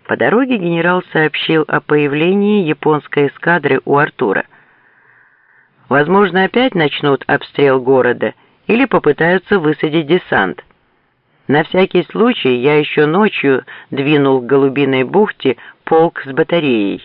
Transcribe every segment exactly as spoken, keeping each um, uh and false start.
По дороге генерал сообщил о появлении японской эскадры у Артура. Возможно, опять начнут обстрел города или попытаются высадить десант. На всякий случай я еще ночью двинул к Голубиной бухте полк с батареей.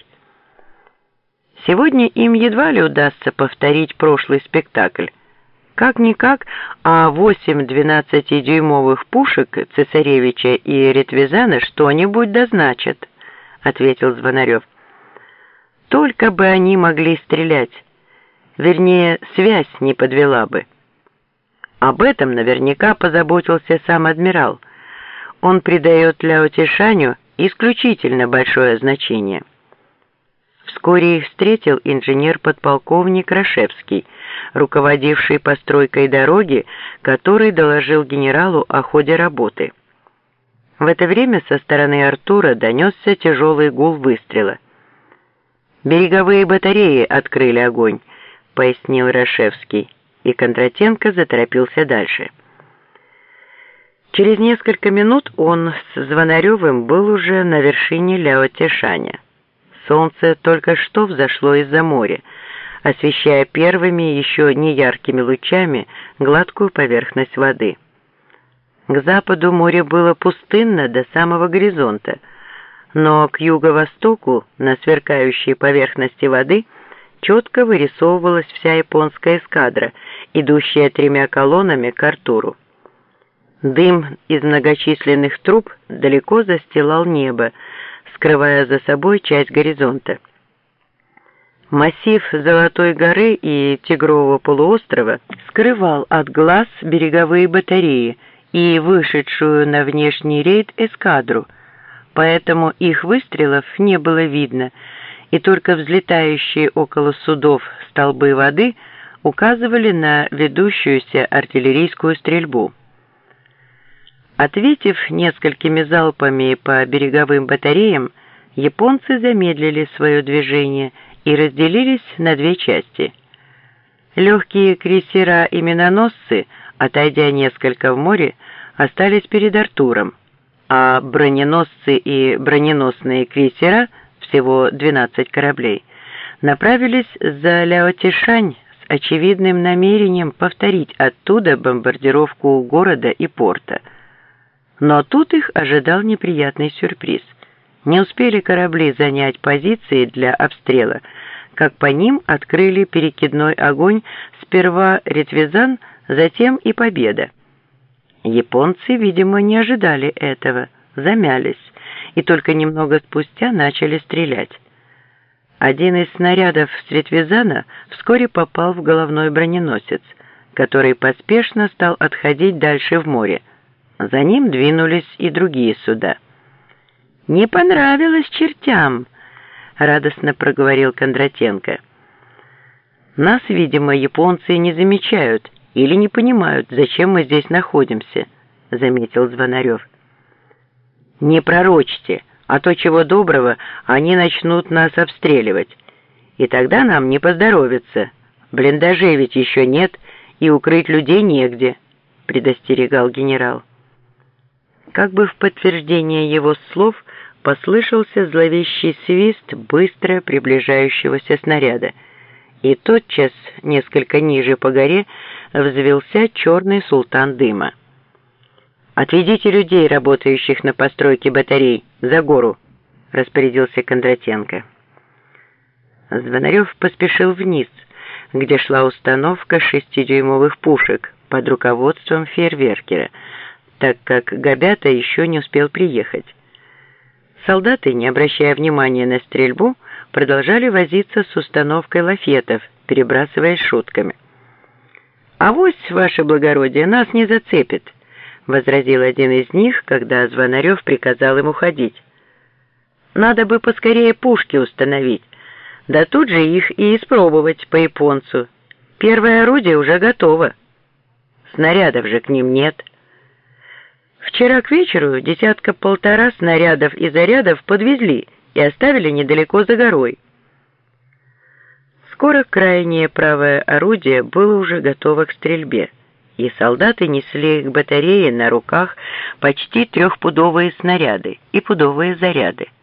Сегодня им едва ли удастся повторить прошлый спектакль. Как-никак, а восемь двенадцатидюймовых пушек Цесаревича и Ретвизана что-нибудь дозначат, — ответил Звонарев. Только бы они могли стрелять, вернее, связь не подвела бы. Об этом наверняка позаботился сам адмирал. Он придает Ляо Тишаню исключительно большое значение. Вскоре их встретил инженер-подполковник Рашевский, руководивший постройкой дороги, который доложил генералу о ходе работы. В это время со стороны Артура донесся тяжелый гул выстрела. «Береговые батареи открыли огонь», — пояснил Рашевский, и Кондратенко заторопился дальше. Через несколько минут он с Звонаревым был уже на вершине Ляо-Тишаня. Солнце только что взошло из-за моря, освещая первыми еще не яркими лучами гладкую поверхность воды. К западу море было пустынно до самого горизонта, но к юго-востоку, на сверкающей поверхности воды, четко вырисовывалась вся японская эскадра, идущая тремя колоннами к Артуру. Дым из многочисленных труб далеко застилал небо, скрывая за собой часть горизонта. Массив Золотой горы и Тигрового полуострова скрывал от глаз береговые батареи и вышедшую на внешний рейд эскадру, поэтому их выстрелов не было видно, и только взлетающие около судов столбы воды указывали на ведущуюся артиллерийскую стрельбу. Ответив несколькими залпами по береговым батареям, японцы замедлили свое движение и разделились на две части. Легкие крейсера и миноносцы, отойдя несколько в море, остались перед Артуром, а броненосцы и броненосные крейсера, всего двенадцать кораблей, направились за Ляо-Тишань с очевидным намерением повторить оттуда бомбардировку города и порта. Но тут их ожидал неприятный сюрприз. Не успели корабли занять позиции для обстрела, как по ним открыли перекидной огонь сперва Ретвизан, затем и Победа. Японцы, видимо, не ожидали этого, замялись, и только немного спустя начали стрелять. Один из снарядов с Ретвизана вскоре попал в головной броненосец, который поспешно стал отходить дальше в море. За ним двинулись и другие суда. «Не понравилось чертям», — радостно проговорил Кондратенко. «Нас, видимо, японцы не замечают или не понимают, зачем мы здесь находимся», — заметил Звонарев. «Не пророчьте, а то чего доброго они начнут нас обстреливать, и тогда нам не поздоровится. Блиндажей ведь еще нет, и укрыть людей негде», — предостерегал генерал. Как бы в подтверждение его слов послышался зловещий свист быстро приближающегося снаряда, и тотчас, несколько ниже по горе, взвился черный султан дыма. «Отведите людей, работающих на постройке батарей, за гору», — распорядился Кондратенко. Звонарев поспешил вниз, где шла установка шестидюймовых пушек под руководством фейерверкера, так как Габята еще не успел приехать. Солдаты, не обращая внимания на стрельбу, продолжали возиться с установкой лафетов, перебрасываясь шутками. «Авось, ваше благородие, нас не зацепит», — возразил один из них, когда Звонарев приказал им уходить. «Надо бы поскорее пушки установить, да тут же их и испробовать по японцу. Первое орудие уже готово. Снарядов же к ним нет». Вчера к вечеру десятка-полтора снарядов и зарядов подвезли и оставили недалеко за горой. Скоро крайнее правое орудие было уже готово к стрельбе, и солдаты несли к батарее на руках почти трехпудовые снаряды и пудовые заряды.